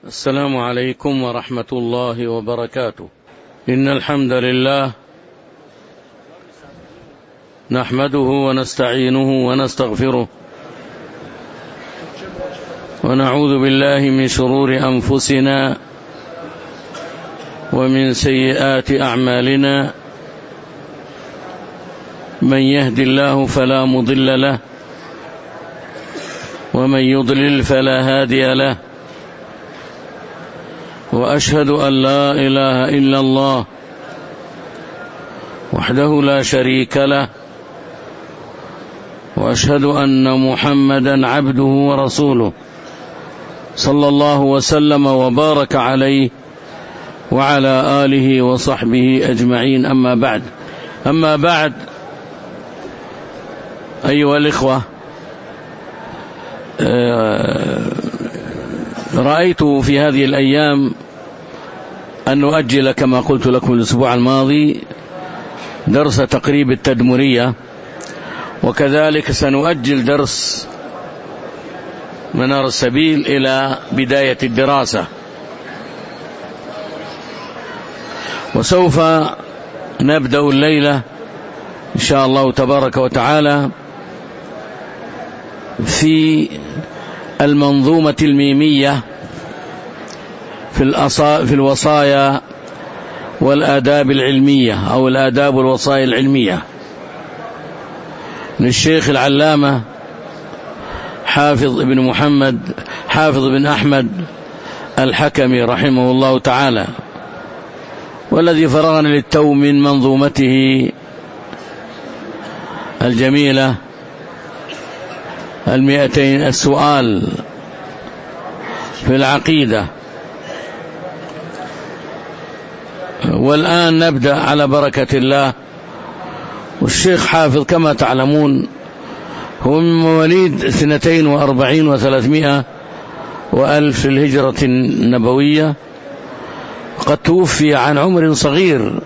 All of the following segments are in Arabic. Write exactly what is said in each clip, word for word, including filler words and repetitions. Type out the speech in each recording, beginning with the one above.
السلام عليكم ورحمة الله وبركاته. إن الحمد لله نحمده ونستعينه ونستغفره ونعوذ بالله من شرور أنفسنا ومن سيئات أعمالنا. من يهد الله فلا مضل له ومن يضلل فلا هادي له، وأشهد أن لا إله إلا الله وحده لا شريك له، وأشهد أن محمدا عبده ورسوله صلى الله وسلم وبارك عليه وعلى آله وصحبه أجمعين. أما بعد أما بعد أيها الإخوة، رأيت في هذه الأيام أن نؤجل كما قلت لكم الأسبوع الماضي درس تقريب التدمرية، وكذلك سنؤجل درس منار السبيل إلى بداية الدراسة، وسوف نبدأ الليلة إن شاء الله تبارك وتعالى في المنظومة الميمية في, في الوصايا والآداب العلمية أو الآداب والوصايا العلمية للشيخ العلامة حافظ ابن محمد حافظ بن أحمد الحكمي رحمه الله تعالى، والذي فرغنا للتو من منظومته الجميلة المئتين السؤال في العقيدة. والآن نبدأ على بركة الله. والشيخ حافظ كما تعلمون هو من مواليد سنتين وأربعين وثلاثمائة وألف الهجرة النبوية، قد توفي عن عمر صغير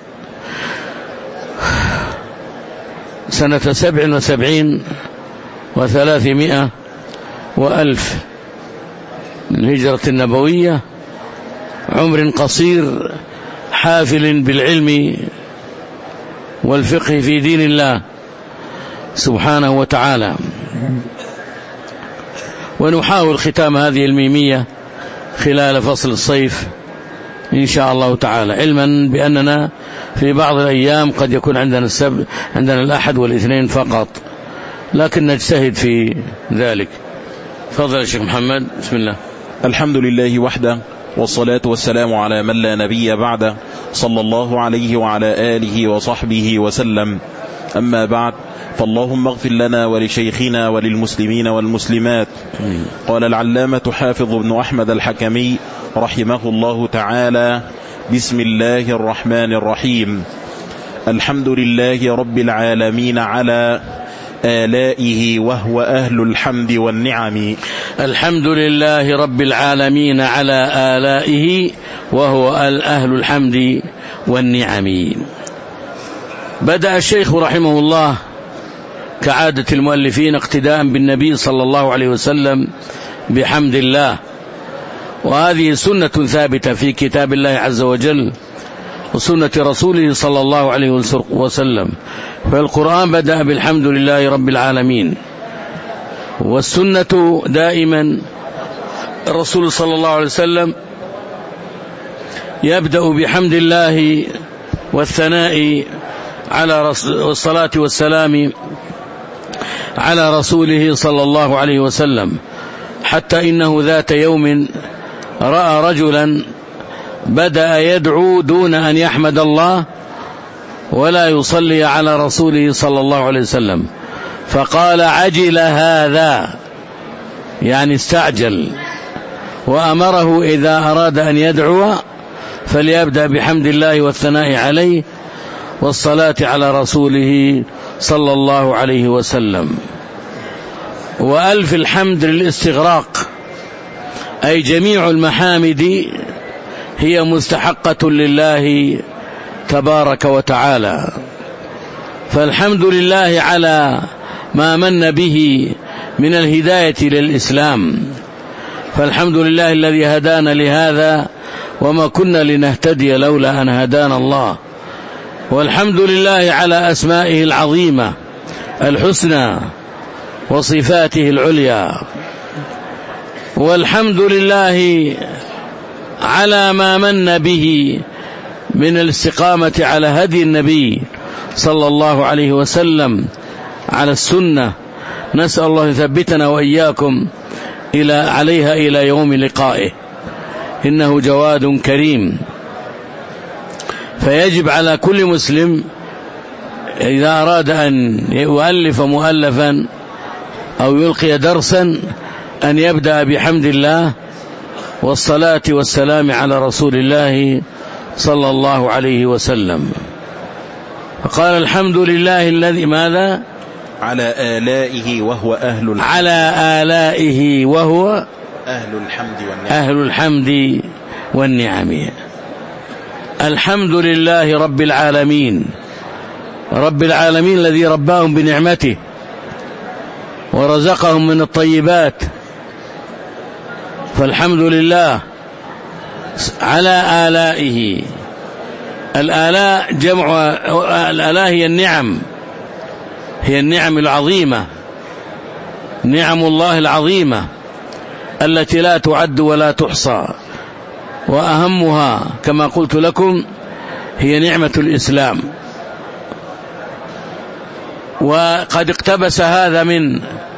سنة سبع وسبعين وثلاثمائة وألف الهجرة النبوية، عمر قصير حافل بالعلم والفقه في دين الله سبحانه وتعالى. ونحاول ختام هذه الميمية خلال فصل الصيف إن شاء الله تعالى، علما بأننا في بعض الأيام قد يكون عندنا السبت عندنا الأحد والاثنين فقط، لكن نجتهد في ذلك. تفضل يا شيخ محمد. بسم الله. الحمد لله وحده، والصلاة والسلام على من لا نبي بعده، صلى الله عليه وعلى آله وصحبه وسلم. أما بعد، فاللهم اغفر لنا ولشيخنا وللمسلمين والمسلمات. قال العلامة حافظ بن أحمد الحكمي رحمه الله تعالى: بسم الله الرحمن الرحيم. الحمد لله رب العالمين على آلائه وهو أهل الحمد والنعم. الحمد لله رب العالمين على آلائه وهو أهل الحمد والنعم. بدأ الشيخ رحمه الله كعادة المؤلفين اقتداء بالنبي صلى الله عليه وسلم بحمد الله، وهذه سنة ثابتة في كتاب الله عز وجل وسنة رسوله صلى الله عليه وسلم. فالقرآن بدأ بالحمد لله رب العالمين، والسنة دائما الرسول صلى الله عليه وسلم يبدأ بحمد الله والثناء على الصلاة والسلام على رسوله صلى الله عليه وسلم، حتى إنه ذات يوم رأى رجلا بدأ يدعو دون أن يحمد الله ولا يصلي على رسوله صلى الله عليه وسلم، فقال: عجل هذا، يعني استعجل، وأمره إذا أراد أن يدعو فليبدأ بحمد الله والثناء عليه والصلاة على رسوله صلى الله عليه وسلم. وألف الحمد للاستغراق، أي جميع المحامد هي مستحقة لله تبارك وتعالى. فالحمد لله على ما من به من الهداية للإسلام، فالحمد لله الذي هدانا لهذا وما كنا لنهتدي لولا أن هدانا الله. والحمد لله على أسمائه العظيمة الحسنى وصفاته العليا. والحمد لله على ما من به من الاستقامة على هدي النبي صلى الله عليه وسلم على السنة. نسأل الله يثبتنا وإياكم إلى عليها إلى يوم لقائه، إنه جواد كريم. فيجب على كل مسلم إذا أراد أن يؤلف مؤلفا أو يلقي درسا أن يبدأ بحمد الله والصلاة والسلام على رسول الله صلى الله عليه وسلم. فقال الحمد لله الذي ماذا؟ على آلائه وهو أهل الحمد. على آلائه وهو أهل الحمد والنعم. أهل الحمد والنعم. الحمد لله رب العالمين، رب العالمين الذي رباهم بنعمته ورزقهم من الطيبات. فالحمد لله على آلائه. الآلاء جمع الآلاء هي النعم، هي النعم العظيمة، نعم الله العظيمة التي لا تعد ولا تحصى. وأهمها كما قلت لكم هي نعمة الإسلام. وقد اقتبس هذا من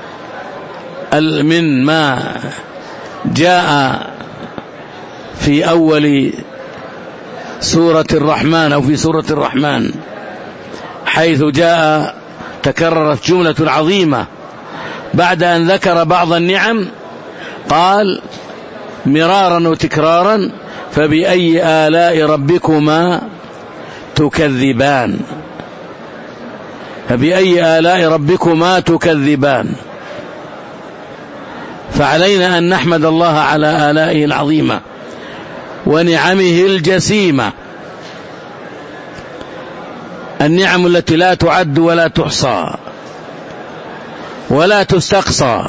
من ما جاء في أول سورة الرحمن أو في سورة الرحمن، حيث جاء تكررت جملة عظيمة بعد أن ذكر بعض النعم قال مرارا وتكرارا: فبأي آلاء ربكما تكذبان. فبأي آلاء ربكما تكذبان. فعلينا أن نحمد الله على آلائه العظيمة ونعمه الجسيمة، النعم التي لا تعد ولا تحصى ولا تستقصى.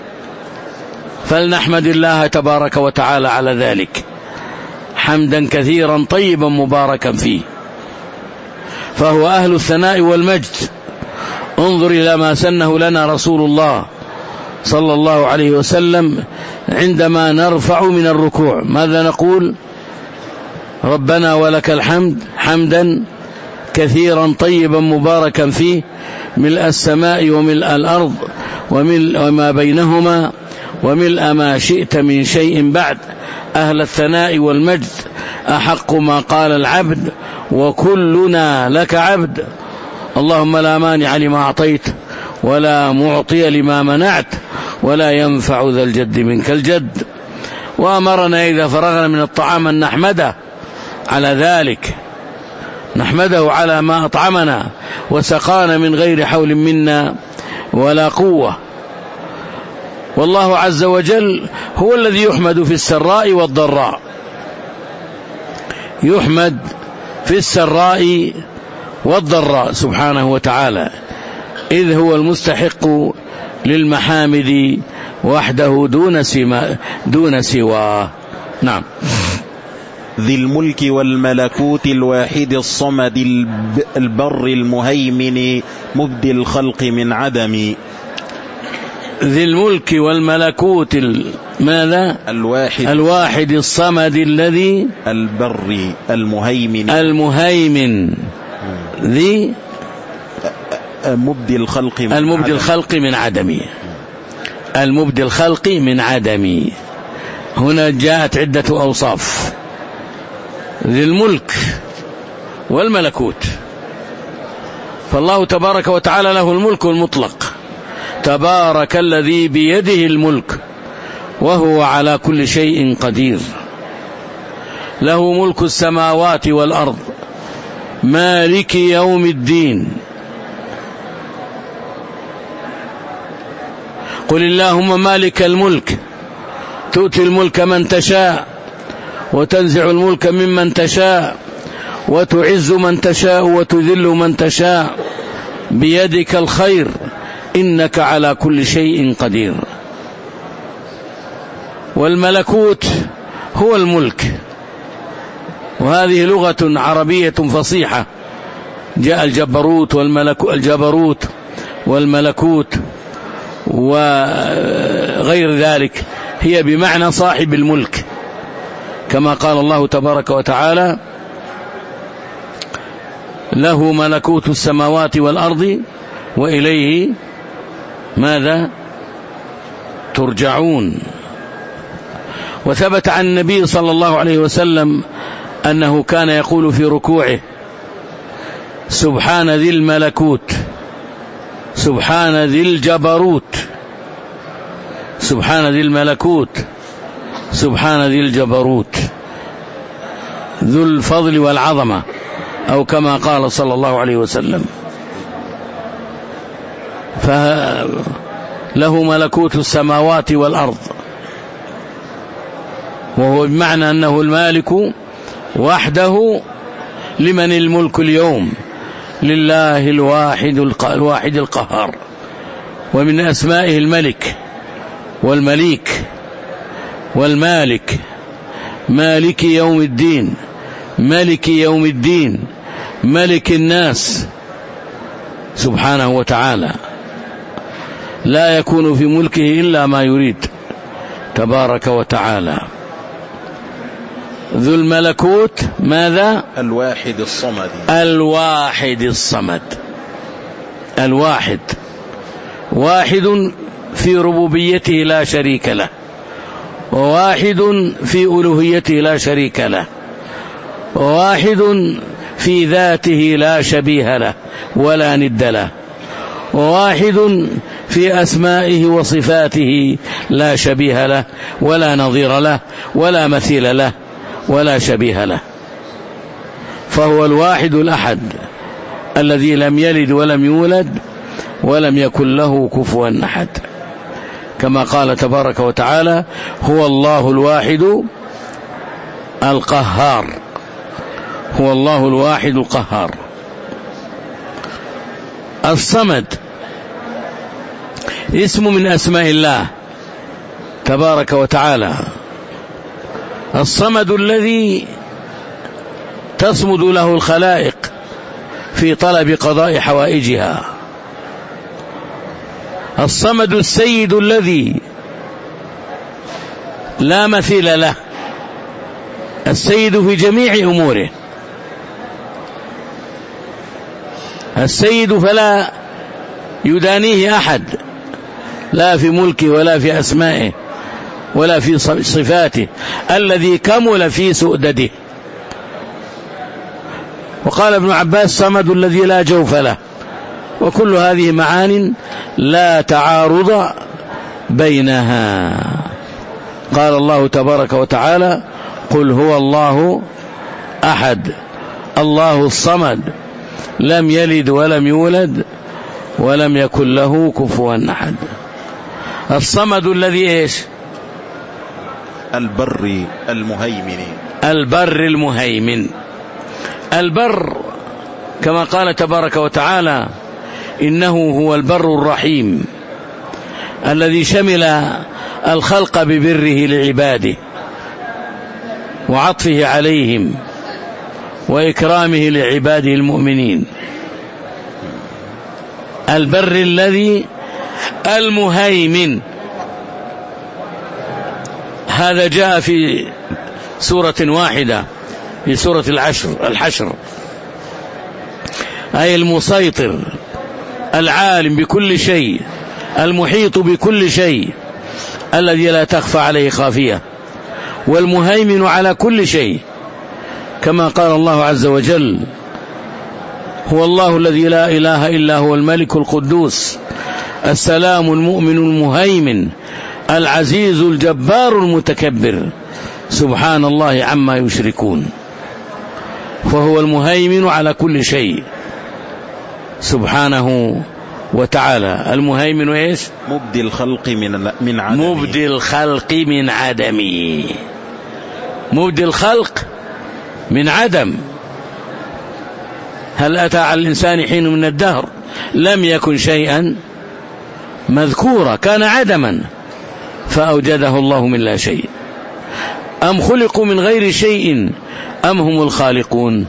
فلنحمد الله تبارك وتعالى على ذلك حمدا كثيرا طيبا مباركا فيه، فهو أهل الثناء والمجد. انظر إلى ما سنه لنا رسول الله صلى الله عليه وسلم عندما نرفع من الركوع ماذا نقول؟ ربنا ولك الحمد حمدا كثيرا طيبا مباركا فيه، ملء السماء وملء الأرض وملء ما بينهما وملء ما شئت من شيء بعد، أهل الثناء والمجد، أحق ما قال العبد وكلنا لك عبد. اللهم لا مانع لما أعطيت ولا معطي لما منعت ولا ينفع ذا الجد منك الجد. وأمرنا إذا فرغنا من الطعام أن نحمده على ذلك، نحمده على ما أطعمنا وسقانا من غير حول منا ولا قوة. والله عز وجل هو الذي يحمد في السراء والضراء، يحمد في السراء والضراء سبحانه وتعالى، إذ هو المستحق للمحامد وحده دون سما دون سواه. نعم. ذي الملك والملكوت الواحد الصمد البر المهيمن مبدي الخلق من عدم. ذي الملك والملكوت ماذا؟ الواحد الواحد الصمد الذي البر المهيمن المهيمن ذي مبدي الخلق من المبدي عدم. الخلق من عدم. المبدي الخلق من عدم. هنا جاءت عدة أوصاف: ذي الملك والملكوت. فالله تبارك وتعالى له الملك المطلق، تبارك الذي بيده الملك وهو على كل شيء قدير. له ملك السماوات والأرض، مالك يوم الدين. قل اللهم مالك الملك تؤتي الملك من تشاء وتنزع الملك ممن تشاء وتعز من تشاء وتذل من تشاء بيدك الخير إنك على كل شيء قدير. والملكوت هو الملك، وهذه لغة عربية فصيحة. جاء الجبروت والملكوت، الجبروت والملكوت وغير ذلك هي بمعنى صاحب الملك، كما قال الله تبارك وتعالى: له ملكوت السماوات والأرض وإليه ماذا ترجعون. وثبت عن النبي صلى الله عليه وسلم أنه كان يقول في ركوعه: سبحان ذي الملكوت، سبحان ذي الجبروت، سبحان ذي الملكوت، سبحان ذي الجبروت، ذو الفضل والعظمة، أو كما قال صلى الله عليه وسلم. فله ملكوت السماوات والأرض، وهو بمعنى أنه المالك وحده. لمن الملك اليوم؟ لله الواحد الواحد القهار. ومن أسمائه الملك والمليك والمالك، مالك يوم الدين، ملك يوم الدين، ملك الناس سبحانه وتعالى، لا يكون في ملكه إلا ما يريد تبارك وتعالى. ذو الملكوت ماذا؟ الواحد الصمد. الواحد الصمد، الواحد، واحد في ربوبيته لا شريك له، وواحد في ألوهيته لا شريك له، وواحد في ذاته لا شبيه له ولا ند له، وواحد في أسمائه وصفاته لا شبيه له ولا نظير له ولا مثيل له ولا شبيه له. فهو الواحد الأحد الذي لم يلد ولم يولد ولم يكن له كفوا أحد، كما قال تبارك وتعالى: هو الله الواحد القهار، هو الله الواحد القهار. الصمد اسم من أسماء الله تبارك وتعالى، الصمد الذي تصمد له الخلائق في طلب قضاء حوائجها، الصمد السيد الذي لا مثيل له، السيد في جميع أموره، السيد فلا يدانيه أحد، لا في ملكه ولا في أسمائه ولا في صفاته، الذي كمل في سؤدده. وقال ابن عباس: صمد الذي لا جوف له. وكل هذه معان لا تعارض بينها. قال الله تبارك وتعالى: قل هو الله أحد الله الصمد لم يلد ولم يولد ولم يكن له كفوا أحد. الصمد الذي إيش؟ البر المهيمن، البر المهيمن. البر كما قال تبارك وتعالى: إنه هو البر الرحيم الذي شمل الخلق ببره لعباده وعطفه عليهم وإكرامه لعباده المؤمنين. البر الذي المهيمن، هذا جاء في سورة واحدة في سورة العشر الحشر، أي المسيطر العالم بكل شيء المحيط بكل شيء الذي لا تخفى عليه خافية، والمهيمن على كل شيء، كما قال الله عز وجل: هو الله الذي لا إله إلا هو الملك القدوس السلام المؤمن المهيمن العزيز الجبار المتكبر سبحان الله عما يشركون. فهو المهيمن على كل شيء سبحانه وتعالى. المهيمن إيش؟ مبدي الخلق من من عدمه، مبدي الخلق من عدمه، مبدي الخلق من عدم. هل أتى على الإنسان حين من الدهر لم يكن شيئا مذكورا، كان عدما، فأوجده الله من لا شيء، أم خلقوا من غير شيء أم هم الخالقون؟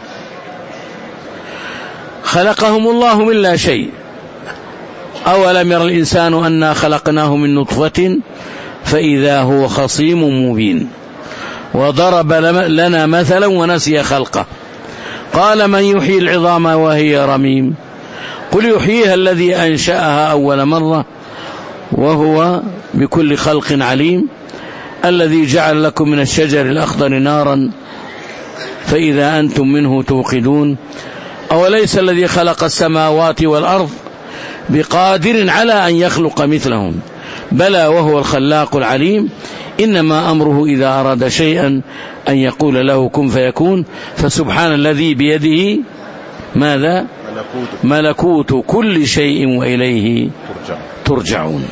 خلقهم الله من لا شيء. أولم ير الإنسان أنا خلقناه من نطفة فإذا هو خصيم مبين، وضرب لنا مثلا ونسي خلقه، قال من يحيي العظام وهي رميم، قل يحييها الذي أنشأها أول مرة وهو بكل خلق عليم، الذي جعل لكم من الشجر الأخضر نارا فإذا أنتم منه توقدون، أوليس الذي خلق السماوات والأرض بقادر على أن يخلق مثلهم، بلى وهو الخلاق العليم، إنما أمره إذا أراد شيئا أن يقول له كن فيكون. فسبحان الذي بيده ماذا؟ ملكوت كل شيء وإليه ترجعون.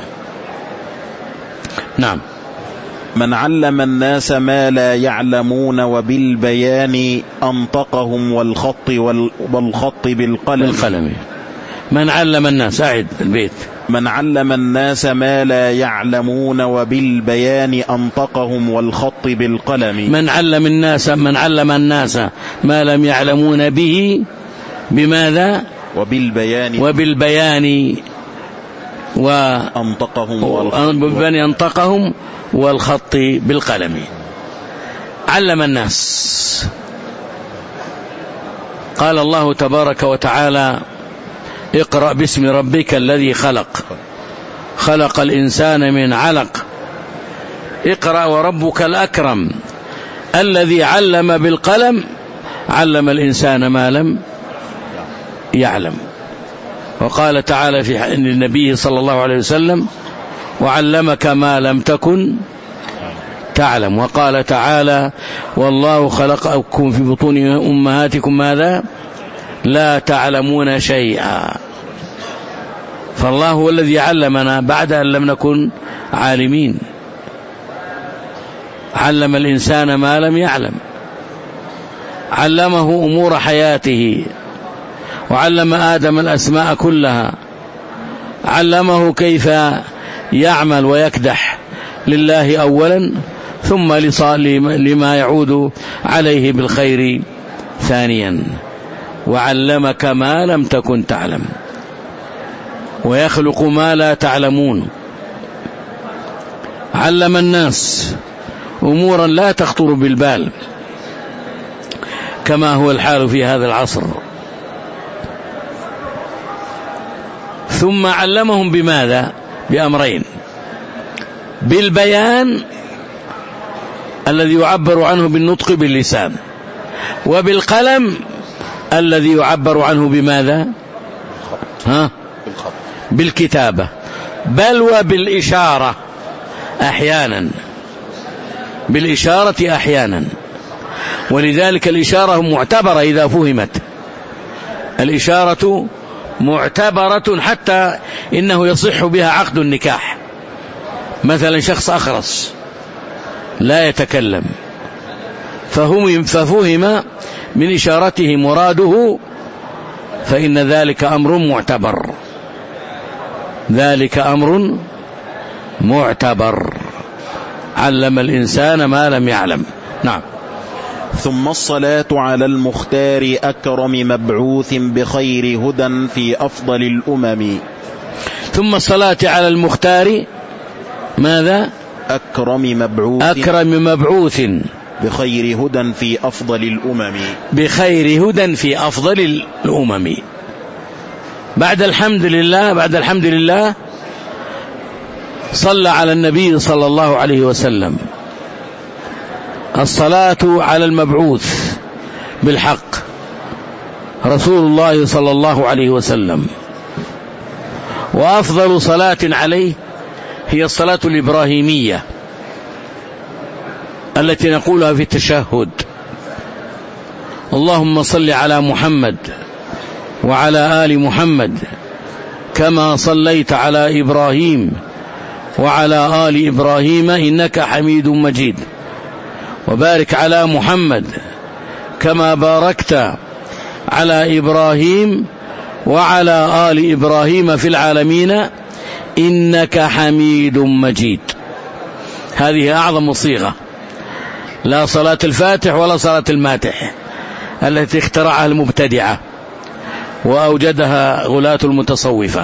نعم. من علم الناس ما لا يعلمون وبالبيان أنطقهم والخط والخط بالقلم. بالقلم. من علم الناس، أعد البيت. من علم الناس ما لا يعلمون وبالبيان أنطقهم والخط بالقلم. من علم الناس من علم الناس ما لم يعلمون به بماذا؟ وبالبيان وبالبيان وأنطقهم والخط أنطقهم والخط بالقلم. علم الناس. قال الله تبارك وتعالى اقرأ باسم ربك الذي خلق، خلق الإنسان من علق، اقرأ وربك الأكرم الذي علم بالقلم، علم الإنسان ما لم يعلم. وقال تعالى في النبي صلى الله عليه وسلم وعلمك ما لم تكن تعلم. وقال تعالى والله خلقكم في بطون أمهاتكم ماذا؟ لا تعلمون شيئا. فالله هو الذي علمنا بعد أن لم نكن عالمين، علم الإنسان ما لم يعلم، علمه أمور حياته، وعلم آدم الأسماء كلها، علمه كيف يعمل ويكدح لله أولا، ثم لما يعود عليه بالخير ثانيا. وعلمك ما لم تكن تعلم، ويخلق ما لا تعلمون. علم الناس أمورا لا تخطر بالبال كما هو الحال في هذا العصر. ثم علمهم بماذا؟ بأمرين: بالبيان الذي يعبر عنه بالنطق باللسان، وبالقلم الذي يعبر عنه بماذا؟ ها؟ بالكتابة، بل وبالإشارة أحيانا، بالإشارة أحيانا. ولذلك الإشارة معتبرة إذا فهمت، الإشارة معتبرة حتى إنه يصح بها عقد النكاح. مثلا شخص أخرس لا يتكلم فهم ففهم من إشارته مراده، فإن ذلك أمر معتبر، ذلك أمر معتبر. علم الإنسان ما لم يعلم. نعم. ثم الصلاة على المختار أكرم مبعوث بخير هدى في أفضل الأمم. ثم الصلاة على المختار ماذا؟ أكرم مبعوث أكرم مبعوث بخير هدى في أفضل الأمم. بخير هدى في أفضل الأمم. بعد الحمد لله بعد الحمد لله صلى على النبي صلى الله عليه وسلم. الصلاة على المبعوث بالحق رسول الله صلى الله عليه وسلم، وأفضل صلاة عليه هي الصلاة الإبراهيمية التي نقولها في التشهد: اللهم صل على محمد وعلى آل محمد كما صليت على إبراهيم وعلى آل إبراهيم إنك حميد مجيد، وبارك على محمد كما باركت على إبراهيم وعلى آل إبراهيم في العالمين إنك حميد مجيد. هذه أعظم صيغة، لا صلاة الفاتح ولا صلاة الماتح التي اخترعها المبتدعة وأوجدها غلاة المتصوفة.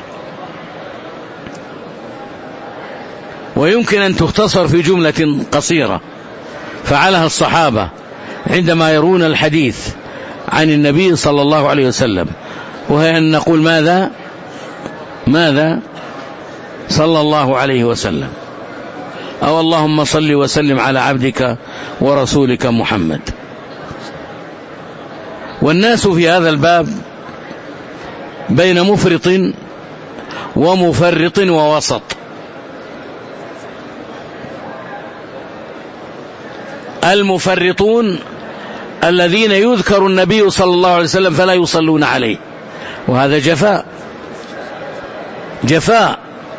ويمكن أن تختصر في جملة قصيرة فعلها الصحابة عندما يرون الحديث عن النبي صلى الله عليه وسلم، وهي أن نقول ماذا ماذا صلى الله عليه وسلم، أو اللهم صل وسلم على عبدك ورسولك محمد. والناس في هذا الباب بين مفرط ومفرط ووسط. المفرطون الذين يذكر النبي صلى الله عليه وسلم فلا يصلون عليه، وهذا جفاء جفاء.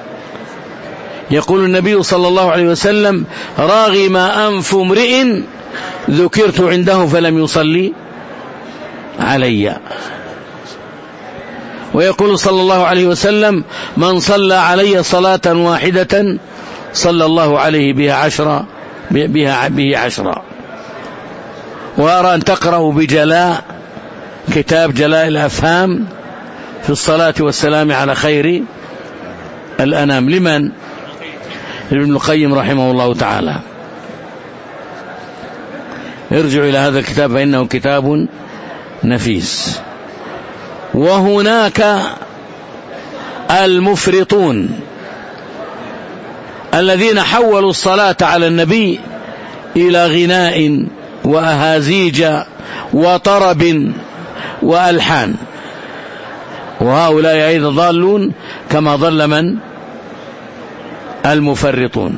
يقول النبي صلى الله عليه وسلم: راغم أنف امرئ ذكرت عنده فلم يصلي علي. ويقول صلى الله عليه وسلم: من صلى علي صلاة واحدة صلى الله عليه بها عشرة بها به عشرة. وأرى أن تقرأوا بجلاء كتاب جلاء الأفهام في الصلاة والسلام على خير الأنام لمن؟ ابن القيم رحمه الله تعالى. ارجعوا إلى هذا الكتاب فإنه كتاب نفيس. وهناك المفرطون الذين حولوا الصلاة على النبي إلى غناء وأهازيج وطرب وألحان، وهؤلاء أيضا ضالون كما ضل من؟ المفرطون.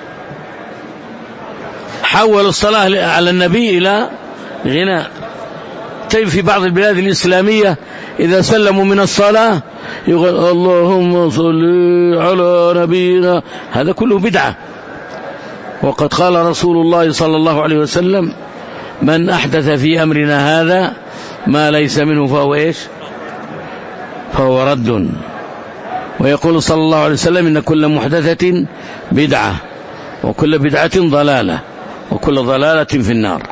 حولوا الصلاة على النبي إلى غناء. طيب في بعض البلاد الإسلامية إذا سلموا من الصلاة يقول اللهم صل على نبينا، هذا كله بدعة. وقد قال رسول الله صلى الله عليه وسلم: من أحدث في أمرنا هذا ما ليس منه فهو إيش؟ فهو رد. ويقول صلى الله عليه وسلم: إن كل محدثة بدعة وكل بدعة ضلالة وكل ضلالة في النار.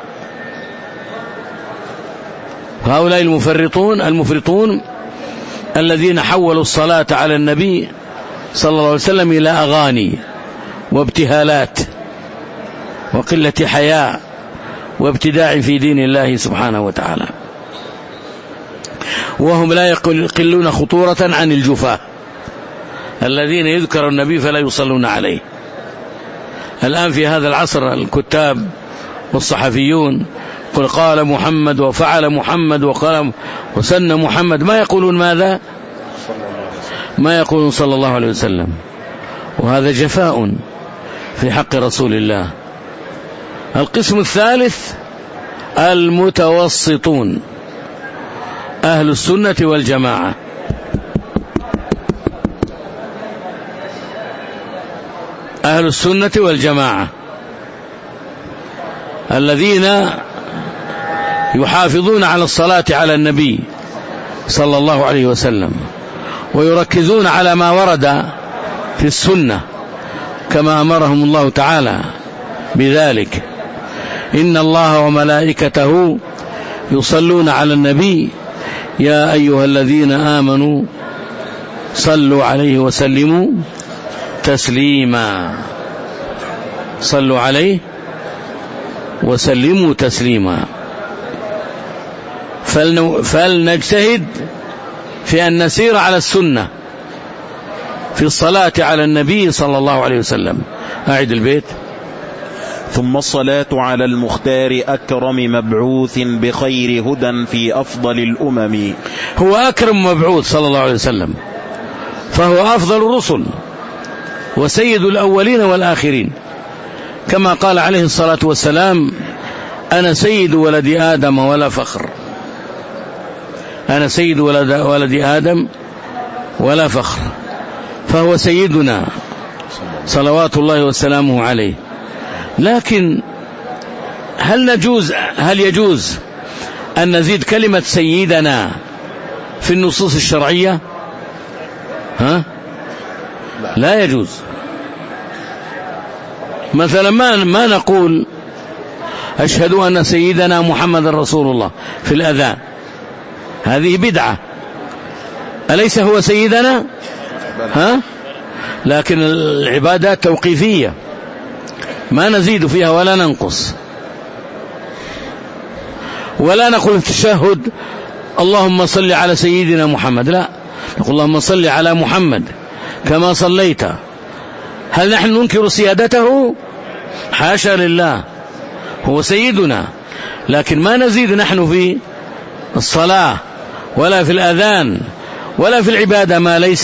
هؤلاء المفرطون المفرطون الذين حولوا الصلاة على النبي صلى الله عليه وسلم إلى أغاني وابتهالات وقلة حياء وابتداع في دين الله سبحانه وتعالى، وهم لا يقلون خطورة عن الجفاة الذين يذكر النبي فلا يصلون عليه. الآن في هذا العصر الكتاب والصحفيون قل قال محمد وفعل محمد وقال وسن محمد، ما يقولون ماذا؟ ما يقولون صلى الله عليه وسلم، وهذا جفاء في حق رسول الله. القسم الثالث المتوسطون أهل السنة والجماعة. أهل السنة والجماعة الذين يحافظون على الصلاة على النبي صلى الله عليه وسلم ويركزون على ما ورد في السنة كما أمرهم الله تعالى بذلك: إن الله وملائكته يصلون على النبي يا أيها الذين آمنوا صلوا عليه وسلموا تسليما. صلوا عليه وسلموا تسليما. فلنجتهد في أن نسير على السنة في الصلاة على النبي صلى الله عليه وسلم. أعد البيت. ثم الصلاة على المختار أكرم مبعوث بخير هدى في أفضل الأمم. هو أكرم مبعوث صلى الله عليه وسلم، فهو أفضل الرسل وسيد الأولين والآخرين، كما قال عليه الصلاة والسلام: أنا سيد ولد آدم ولا فخر. أنا سيد ولد, ولد آدم ولا فخر، فهو سيدنا صلوات الله وسلامه عليه. لكن هل نجوز هل يجوز أن نزيد كلمة سيدنا في النصوص الشرعية؟ ها؟ لا يجوز. مثلا ما ما نقول أشهد أن سيدنا محمد رسول الله في الأذان، هذه بدعة، أليس هو سيدنا؟ ها؟ لكن العبادات توقيفية ما نزيد فيها ولا ننقص. ولا نقول في التشهد اللهم صل على سيدنا محمد، لا، نقول اللهم صل على محمد كما صليت. هل نحن ننكر سيادته؟ حاشا لله، هو سيدنا، لكن ما نزيد نحن في الصلاة ولا في الأذان ولا في العبادة ما ليس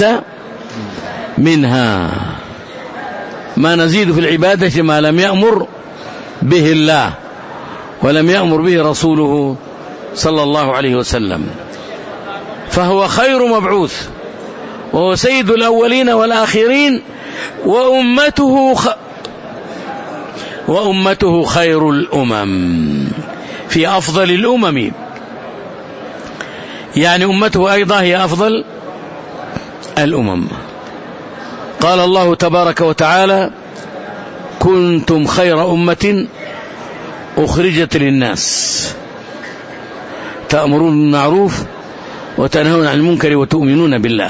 منها، ما نزيد في العبادة ما لم يأمر به الله ولم يأمر به رسوله صلى الله عليه وسلم. فهو خير مبعوث، وهو سيد الأولين والآخرين، وأمته خ... وأمته خير الأمم، في أفضل الأمم، يعني أمته أيضا هي أفضل الأمم. قال الله تبارك وتعالى كنتم خير أمة أخرجت للناس تأمرون بالمعروف وتنهون عن المنكر وتؤمنون بالله.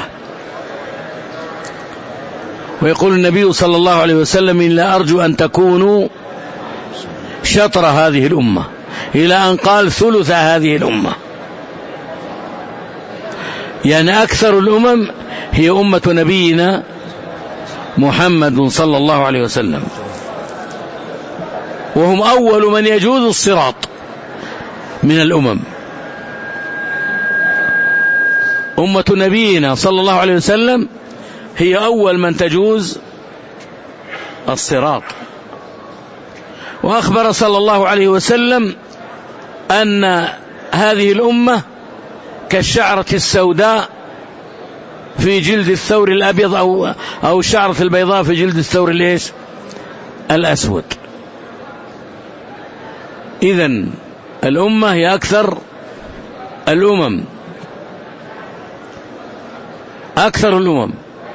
ويقول النبي صلى الله عليه وسلم إلا أرجو أن تكونوا شطر هذه الأمة، إلى أن قال ثلث هذه الأمة، يعني أكثر الأمم هي أمة نبينا محمد صلى الله عليه وسلم، وهم أول من يجوز الصراط من الأمم. أمة نبينا صلى الله عليه وسلم هي أول من تجوز الصراط. وأخبر صلى الله عليه وسلم أن هذه الأمة كالشعرة السوداء في جلد الثور الأبيض أو أو الشعرة البيضاء في جلد الثور الإيش الأسود. إذن الأمة هي أكثر الأمم، أكثر الأمم،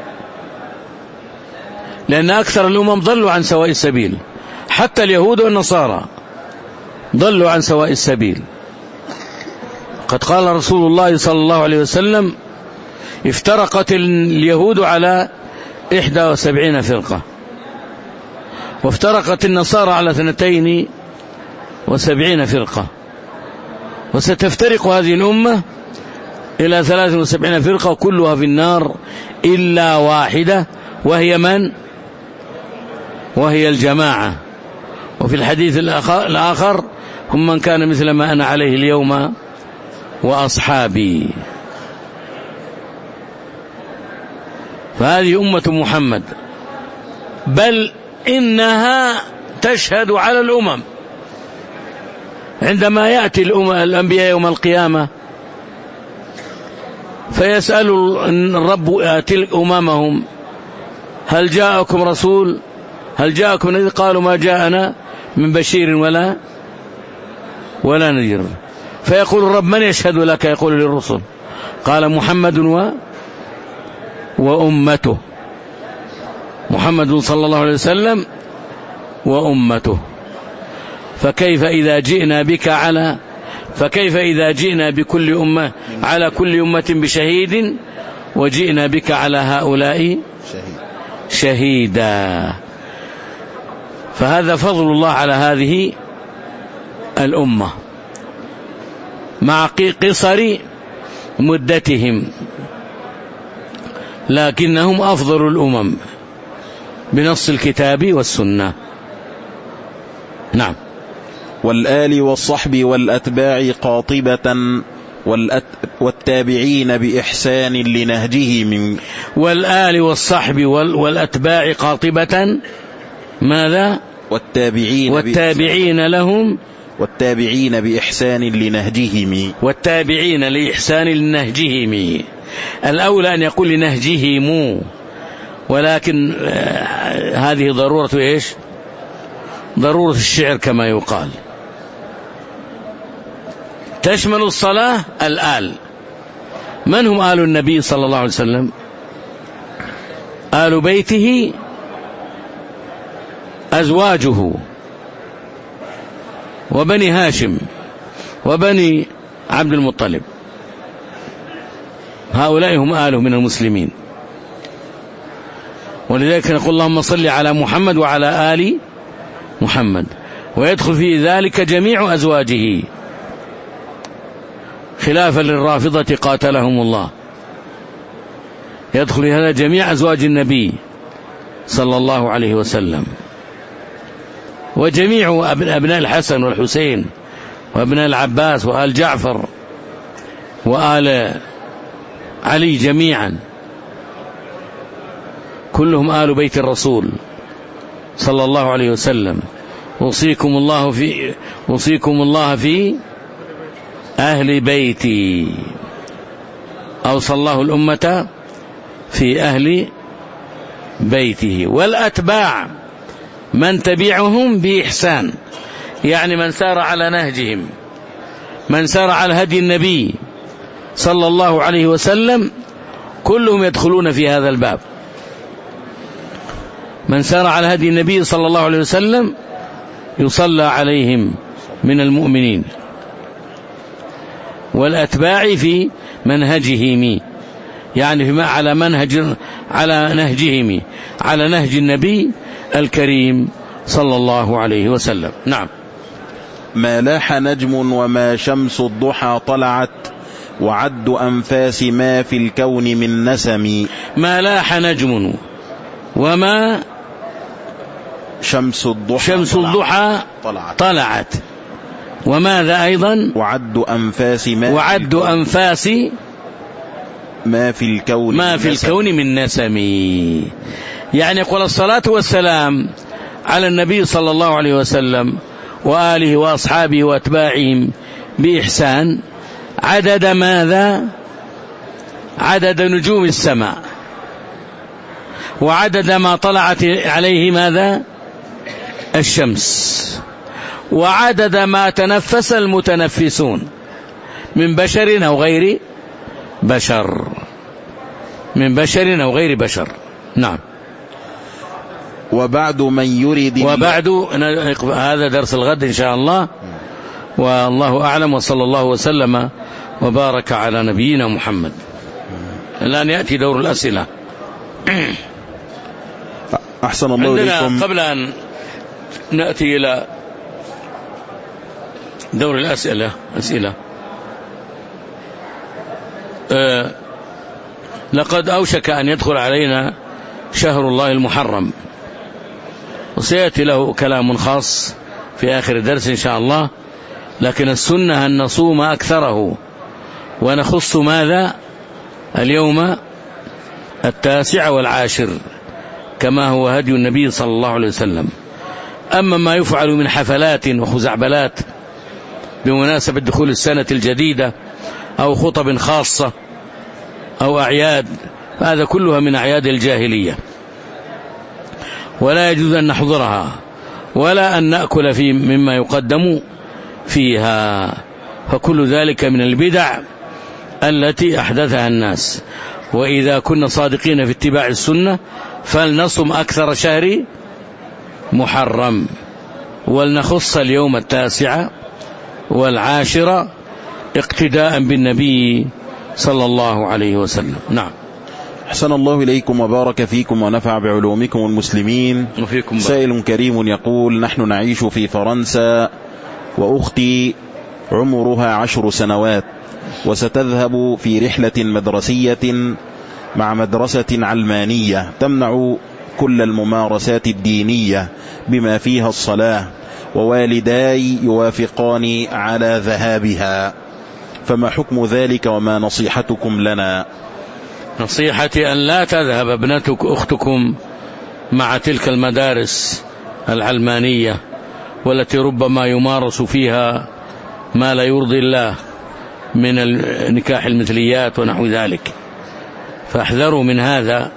لأن أكثر الأمم ضلوا عن سواء السبيل، حتى اليهود والنصارى ضلوا عن سواء السبيل. قد قال رسول الله صلى الله عليه وسلم افترقت اليهود على إحدى وسبعين فرقة، وافترقت النصارى على اثنتين وسبعين فرقة، وستفترق هذه الأمة إلى ثلاث وسبعين فرقة كلها في النار إلا واحدة، وهي من؟ وهي الجماعة. وفي الحديث الآخر هم من كان مثل ما أنا عليه اليوم وأصحابي. فهذه أمة محمد، بل إنها تشهد على الأمم عندما يأتي الأنبياء يوم القيامة فيسأل الرب تلك أممهم هل جاءكم رسول، هل جاءكم نذير؟ قالوا ما جاءنا من بشير ولا ولا نذير. فيقول الرب من يشهد لك؟ يقول للرسل، قال محمد و وأمته، محمد صلى الله عليه وسلم وأمته. فكيف إذا جئنا بك على فكيف إذا جئنا بكل أمة على كل أمة بشهيد وجئنا بك على هؤلاء شهيدا. فهذا فضل الله على هذه الأمة مع قصر مدتهم، لكنهم أفضل الأمم بنص الكتاب والسنة. نعم. والآل والصحب والأتباع قاطبة والأت... والتابعين بإحسان لنهجه من والآل والصحب وال... والأتباع قاطبة ماذا؟ والتابعين والتابعين لهم والتابعين بإحسان لنهجهم والتابعين لإحسان لنهجهم. الأولى أن يقول لنهجهم، ولكن هذه ضرورة إيش؟ ضرورة الشعر كما يقال. تشمل الصلاة الآل. من هم آل النبي صلى الله عليه وسلم؟ آل بيته أزواجه وبني هاشم وبني عبد المطلب، هؤلاء هم آله من المسلمين. ولذلك نقول اللهم صل على محمد وعلى آل محمد، ويدخل في ذلك جميع أزواجه خلافا للرافضة قاتلهم الله، يدخل في هذا جميع أزواج النبي صلى الله عليه وسلم، وجميع أبناء الحسن والحسين وأبناء العباس وآل جعفر وآل علي جميعا، كلهم آل بيت الرسول صلى الله عليه وسلم. أوصيكم الله في أوصيكم الله في أهل بيتي، أوصى الله الأمة في أهل بيته. والأتباع من تبعهم بإحسان، يعني من سار على نهجهم، من سار على هدي النبي صلى الله عليه وسلم، كلهم يدخلون في هذا الباب. من سار على هدي النبي صلى الله عليه وسلم يصلى عليهم من المؤمنين، والأتباع في منهجهم، يعني فيما على منهج على نهجهم على نهج النبي الكريم صلى الله عليه وسلم. نعم. ما لاح نجم وما شمس الضحى طلعت، وعد أنفاس ما في الكون من نسم. ما لاح نجم وما شمس الضحى, شمس الضحى طلعت, طلعت. وماذا أيضا؟ وعد أنفاس ما وعد أنفاس ما في الكون ما في الكون من نسم. يعني يقول الصلاة والسلام على النبي صلى الله عليه وسلم وآله وأصحابه وأتباعهم بإحسان عدد ماذا؟ عدد نجوم السماء، وعدد ما طلعت عليه ماذا؟ الشمس، وعدد ما تنفس المتنفسون من بشر أو غير بشر، من بشر أو غير بشر. نعم. وبعد من يريد وبعد هذا درس الغد إن شاء الله، والله أعلم، وصلى الله وسلم وبارك على نبينا محمد. الآن يأتي دور الأسئلة. أحسن الله إليكم. قبل أن نأتي إلى دور الأسئلة أسئلة أه لقد أوشك أن يدخل علينا شهر الله المحرم، وسيأتي له كلام خاص في آخر الدرس إن شاء الله، لكن السنة أن نصوم أكثره ونخص ماذا؟ اليوم التاسع والعاشر كما هو هدي النبي صلى الله عليه وسلم. أما ما يفعل من حفلات وخزعبلات بمناسبة دخول السنة الجديدة أو خطب خاصة أو أعياد، فهذا كلها من أعياد الجاهلية، ولا يجوز أن نحضرها ولا أن نأكل في مما يقدم فيها، فكل ذلك من البدع التي أحدثها الناس. وإذا كنا صادقين في اتباع السنة فلنصم أكثر شهر محرم، ولنخص اليوم التاسع والعاشر اقتداء بالنبي صلى الله عليه وسلم. نعم. أحسن الله إليكم وبارك فيكم ونفع بعلومكم المسلمين. وفيكم. سائل كريم يقول: نحن نعيش في فرنسا، وأختي عمرها عشر سنوات، وستذهب في رحلة مدرسية مع مدرسة علمانية تمنع كل الممارسات الدينية بما فيها الصلاة، ووالداي يوافقان على ذهابها، فما حكم ذلك وما نصيحتكم لنا؟ نصيحتي أن لا تذهب ابنتك أختكم مع تلك المدارس العلمانية والتي ربما يمارس فيها ما لا يرضي الله من نكاح المثليات ونحو ذلك، فاحذروا من هذا،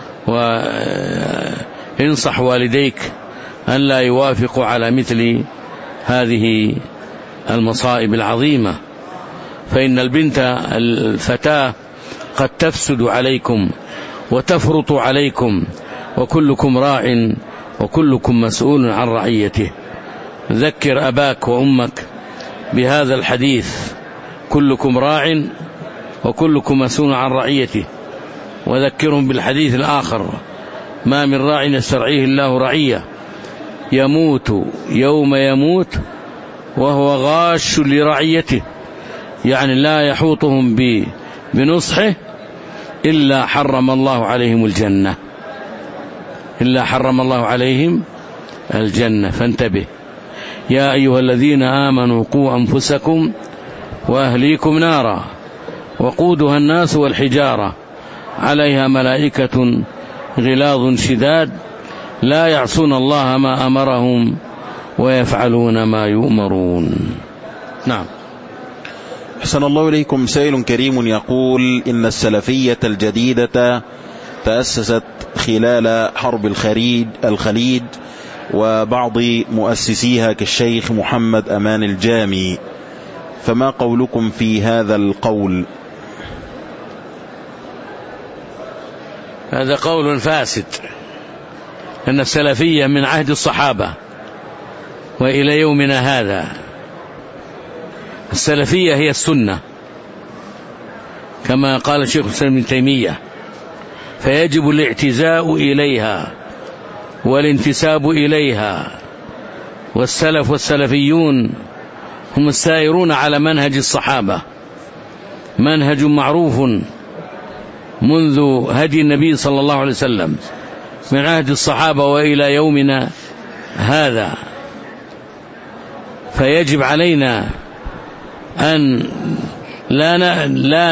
وانصح والديك أن لا يوافقوا على مثل هذه المصائب العظيمة، فإن البنت الفتاة قد تفسد عليكم وتفرط عليكم، وكلكم راع وكلكم مسؤول عن رعيته. ذكر أباك وأمك بهذا الحديث: كلكم راع وكلكم مسؤول عن رعيته. وذكرهم بالحديث الآخر: ما من راع يسترعيه الله رعية يموت يوم يموت وهو غاش لرعيته، يعني لا يحوطهم بنصحه إلا حرم الله عليهم الجنة، إلا حرم الله عليهم الجنة. فانتبه يا أيها الذين آمنوا قوا أنفسكم وأهليكم نارا وقودها الناس والحجارة عليها ملائكة غلاظ شداد لا يعصون الله ما أمرهم ويفعلون ما يؤمرون. نعم. أحسن الله إليكم. سائل كريم يقول: إن السلفية الجديدة تأسست خلال حرب الخليج الخليج وبعض مؤسسيها كالشيخ محمد أمان الجامي، فما قولكم في هذا القول؟ هذا قول فاسد، أن السلفية من عهد الصحابة وإلى يومنا هذا. السلفية هي السنة كما قال الشيخ الإسلام ابن تيمية، فيجب الاعتزاء إليها والانتساب إليها. والسلف والسلفيون هم السائرون على منهج الصحابة، منهج معروف منذ هدي النبي صلى الله عليه وسلم من عهد الصحابة وإلى يومنا هذا. فيجب علينا أن لا لا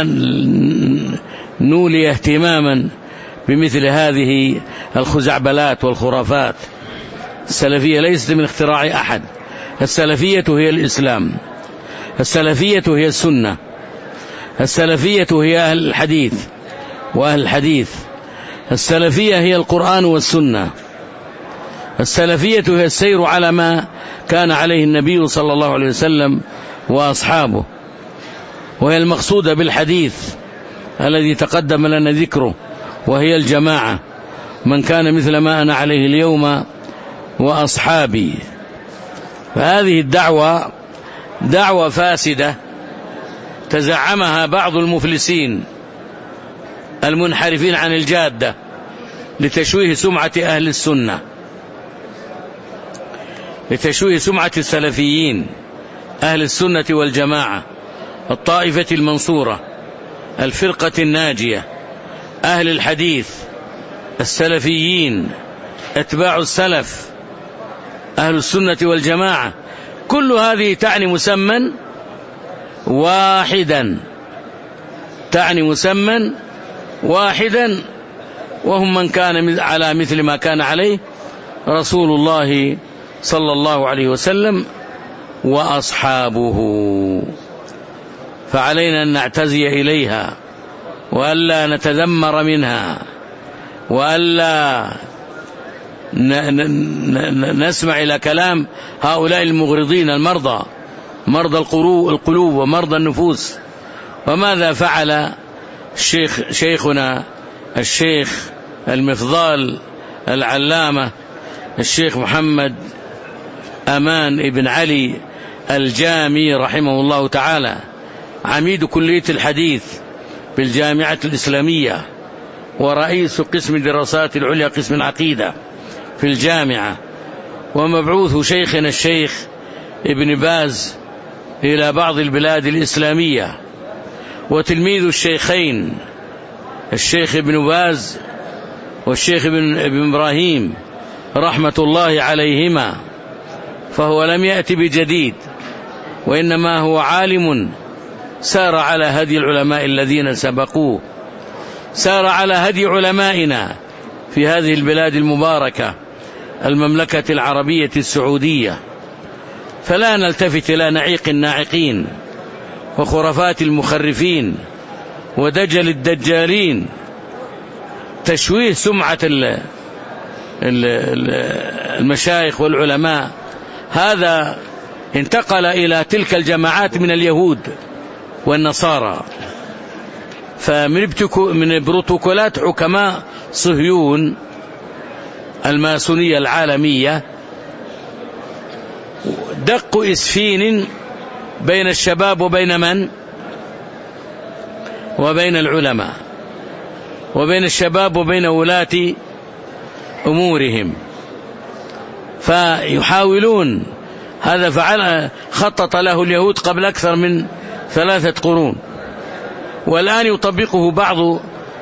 نولي اهتماما بمثل هذه الخزعبلات والخرافات. السلفية ليست من اختراع أحد، السلفية هي الإسلام، السلفية هي السنة، السلفية هي أهل الحديث وأهل الحديث، السلفية هي القرآن والسنة، السلفية هي السير على ما كان عليه النبي صلى الله عليه وسلم وأصحابه، وهي المقصودة بالحديث الذي تقدم لنا ذكره، وهي الجماعة: من كان مثل ما أنا عليه اليوم وأصحابي. فهذه الدعوة دعوة فاسدة تزعمها بعض المفلسين المنحرفين عن الجادة لتشويه سمعة أهل السنة، لتشويه سمعة السلفيين أهل السنة والجماعة، الطائفة المنصورة، الفرقة الناجية، أهل الحديث، السلفيين، أتباع السلف، أهل السنة والجماعة. كل هذه تعني مسمى واحدا، تعني مسمى واحدا، وهم من كان على مثل ما كان عليه رسول الله صلى الله عليه وسلم وأصحابه. فعلينا أن نعتزي إليها وألا نتذمر منها وألا نسمع إلى كلام هؤلاء المغرضين المرضى، مرضى القلوب ومرضى النفوس. وماذا فعل الشيخ شيخنا الشيخ المفضال العلامة الشيخ محمد أمان ابن علي الجامي رحمه الله تعالى، عميد كلية الحديث بالجامعة الإسلامية ورئيس قسم الدراسات العليا قسم العقيدة في الجامعة، ومبعوث شيخنا الشيخ ابن باز إلى بعض البلاد الإسلامية، وتلميذ الشيخين الشيخ ابن باز والشيخ ابن, ابن إبراهيم رحمة الله عليهما. فهو لم يأتي بجديد، وإنما هو عالم سار على هدي العلماء الذين سبقوه، سار على هدي علمائنا في هذه البلاد المباركة المملكة العربية السعودية. فلا نلتفت إلى نعيق الناعقين وخرافات المخرفين ودجل الدجالين، تشويه سمعة المشايخ والعلماء. هذا انتقل إلى تلك الجماعات من اليهود والنصارى. فمن بروتوكولات حكماء صهيون الماسونية العالمية دق إسفين بين الشباب وبين من؟ وبين العلماء، وبين الشباب وبين ولاة أمورهم، فيحاولون هذا فعل خطط له اليهود قبل أكثر من ثلاثة قرون، والآن يطبقه بعض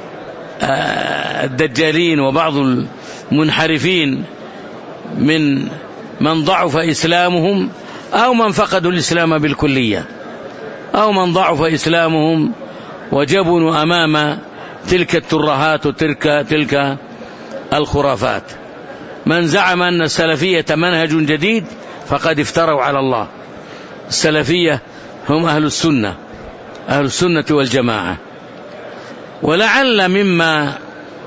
الدجالين وبعض المنحرفين من من ضعف إسلامهم أو من فقدوا الإسلام بالكلية، أو من ضعف إسلامهم وجبنوا أمام تلك الترهات وتلك تلك الخرافات. من زعم أن السلفية منهج جديد فقد افتروا على الله. السلفية هم أهل السنة، أهل السنة والجماعة. ولعل مما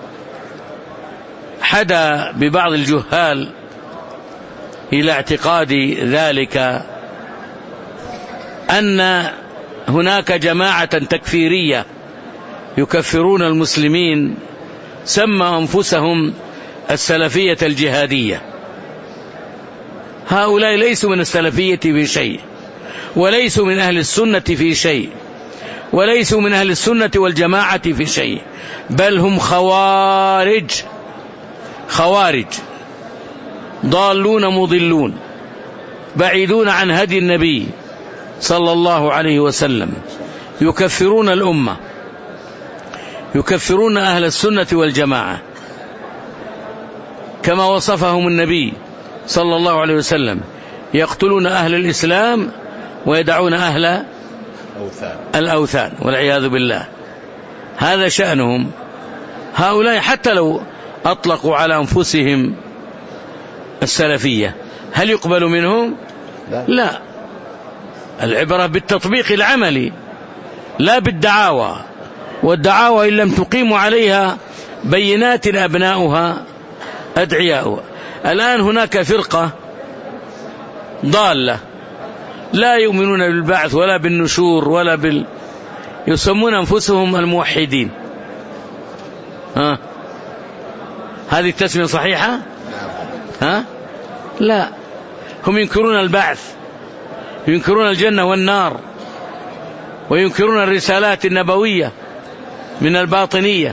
حدا ببعض الجهال إلى اعتقاد ذلك أن هناك جماعة تكفيرية يكفرون المسلمين سموا أنفسهم السلفية الجهادية. هؤلاء ليسوا من السلفية في شيء، وليسوا من أهل السنة في شيء، وليسوا من أهل السنة والجماعة في شيء، بل هم خوارج، خوارج ضالون مضلون بعيدون عن هدي النبي صلى الله عليه وسلم، يكفرون الأمة، يكفرون أهل السنة والجماعة كما وصفهم النبي صلى الله عليه وسلم، يقتلون أهل الإسلام ويدعون أهل الأوثان والعياذ بالله. هذا شأنهم. هؤلاء حتى لو أطلقوا على أنفسهم السلفية هل يقبل منهم؟ لا, لا. العبرة بالتطبيق العملي لا بالدعاوى، والدعاوى إن لم تقيموا عليها بينات أبناؤها أدعياؤها. الآن هناك فرقة ضالة لا يؤمنون بالبعث ولا بالنشور ولا بال يسمون أنفسهم الموحدين. ها هذه التسمية صحيحة؟ ها لا، هم ينكرون البعث، ينكرون الجنة والنار، وينكرون الرسالات النبوية من الباطنية.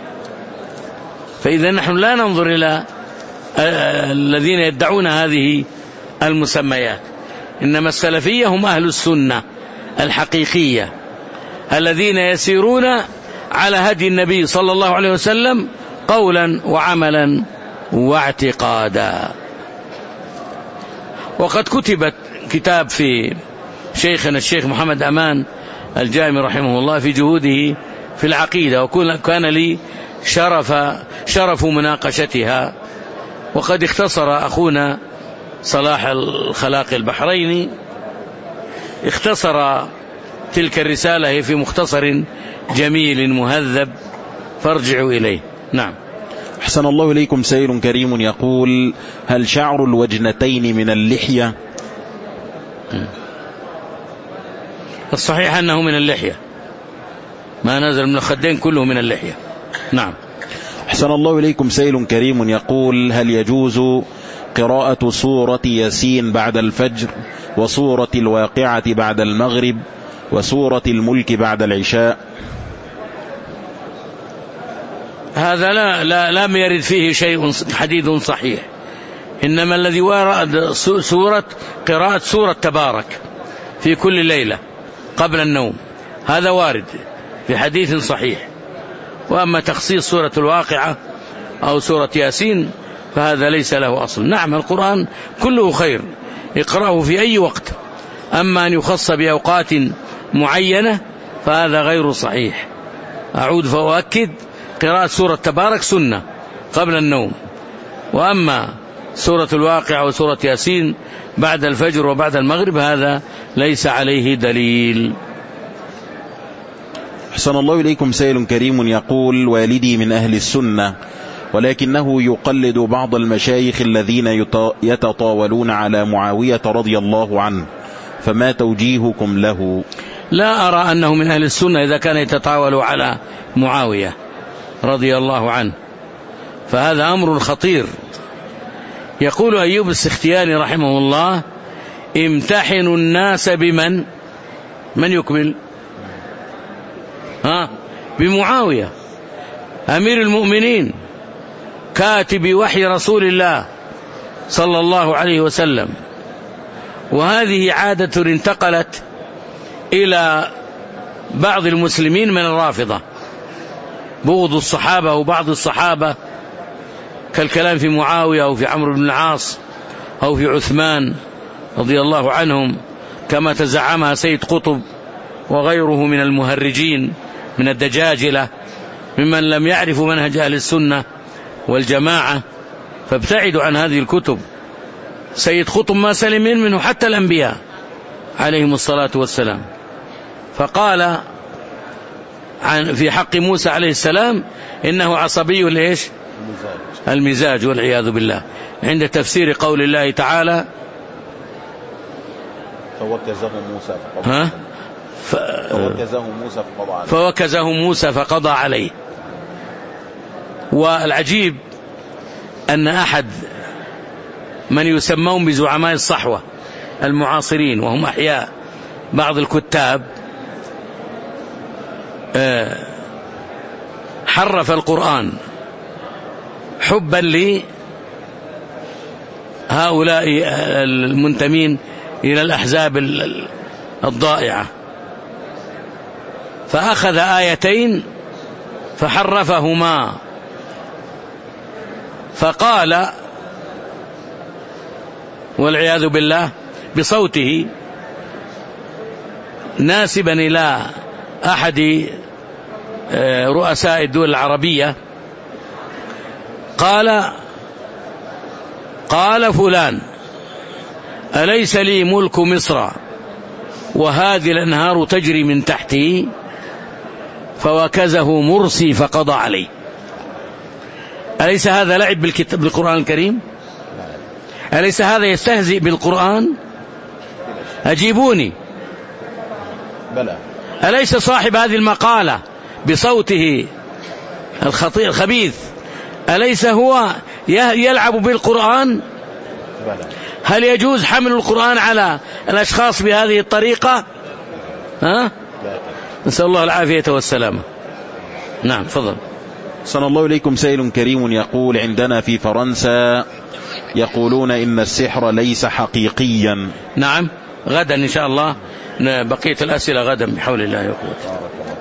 فإذا نحن لا ننظر إلى الذين يدعون هذه المسميات، إنما السلفية هم أهل السنة الحقيقية الذين يسيرون على هدي النبي صلى الله عليه وسلم قولا وعملا واعتقادا. وقد كتبت كتاب في شيخنا الشيخ محمد أمان الجامي رحمه الله في جهوده في العقيدة، وكان لي شرف شرف مناقشتها، وقد اختصر أخونا صلاح الخلاق البحريني اختصر تلك الرسالة هي في مختصر جميل مهذب، فارجعوا إليه. نعم. أحسن الله إليكم. سائل كريم يقول: هل شعر الوجنتين من اللحية؟ الصحيح أنه من اللحية، ما نزل من الخدين كله من اللحية. نعم. أحسن الله إليكم. سائل كريم يقول: هل يجوز قراءة سورة ياسين بعد الفجر، وسورة الواقعة بعد المغرب، وسورة الملك بعد العشاء؟ هذا لا لا لم يرد فيه شيء حديث صحيح، إنما الذي ورد سورة قراءة سورة تبارك في كل ليلة قبل النوم، هذا وارد في حديث صحيح. وأما تخصيص سورة الواقعة أو سورة ياسين فهذا ليس له أصل. نعم، القرآن كله خير، اقرأه في أي وقت، أما أن يخص بأوقات معينة فهذا غير صحيح. أعود فأؤكد: قراءة سورة تبارك سنة قبل النوم، وأما سورة الواقعة وسورة ياسين بعد الفجر وبعد المغرب هذا ليس عليه دليل. أحسن الله إليكم. سائل كريم يقول: والدي من أهل السنة، ولكنه يقلد بعض المشايخ الذين يتطاولون على معاوية رضي الله عنه، فما توجيهكم له؟ لا أرى أنه من أهل السنة إذا كان يتطاول على معاوية رضي الله عنه، فهذا أمر خطير يقول أيوب السختياني رحمه الله: امتحنوا الناس بمن من يكمل ها بمعاوية أمير المؤمنين كاتب وحي رسول الله صلى الله عليه وسلم. وهذه عادة انتقلت إلى بعض المسلمين من الرافضة، بغض الصحابة وبعض الصحابة، كالكلام في معاوية أو في عمرو بن العاص أو في عثمان رضي الله عنهم، كما تزعمها سيد قطب وغيره من المهرجين من الدجاجلة ممن لم يعرفوا منهج أهل السنة والجماعة، فابتعدوا عن هذه الكتب. سيد قطب ما سلم منه حتى الأنبياء عليهم الصلاة والسلام، فقال عن في حق موسى عليه السلام إنه عصبي ليش المزاج والعياذ بالله، عند تفسير قول الله تعالى: فوكزه موسى فقضى ها ف... فوكزه موسى فقضى عليه فوكزه موسى فقضى عليه. والعجيب أن أحد من يسمون بزعماء الصحوة المعاصرين وهم أحياء، بعض الكتاب، حرف القرآن حبا لهؤلاء المنتمين إلى الأحزاب الضائعة، فأخذ آيتين فحرفهما، فقال والعياذ بالله بصوته ناسبا إلى أحد رؤساء الدول العربية، قال قال فلان: أليس لي ملك مصر وهذه الأنهار تجري من تحته؟ فوكزه مرسي فقضى عليه. أليس هذا لعب بالكتاب بالقرآن الكريم؟ أليس هذا يستهزئ بالقرآن؟ أجيبوني. بلى. أليس صاحب هذه المقالة بصوته الخطير الخبيث أليس هو يلعب بالقرآن؟ بلى. هل يجوز حمل القرآن على الأشخاص بهذه الطريقة؟ ها؟ نسأل الله العافية والسلامة. نعم فضل. صلى الله إليكم. سائل كريم يقول: عندنا في فرنسا يقولون إن السحر ليس حقيقيا. نعم، غدا إن شاء الله بقية الأسئلة غدا بحول الله وقوته.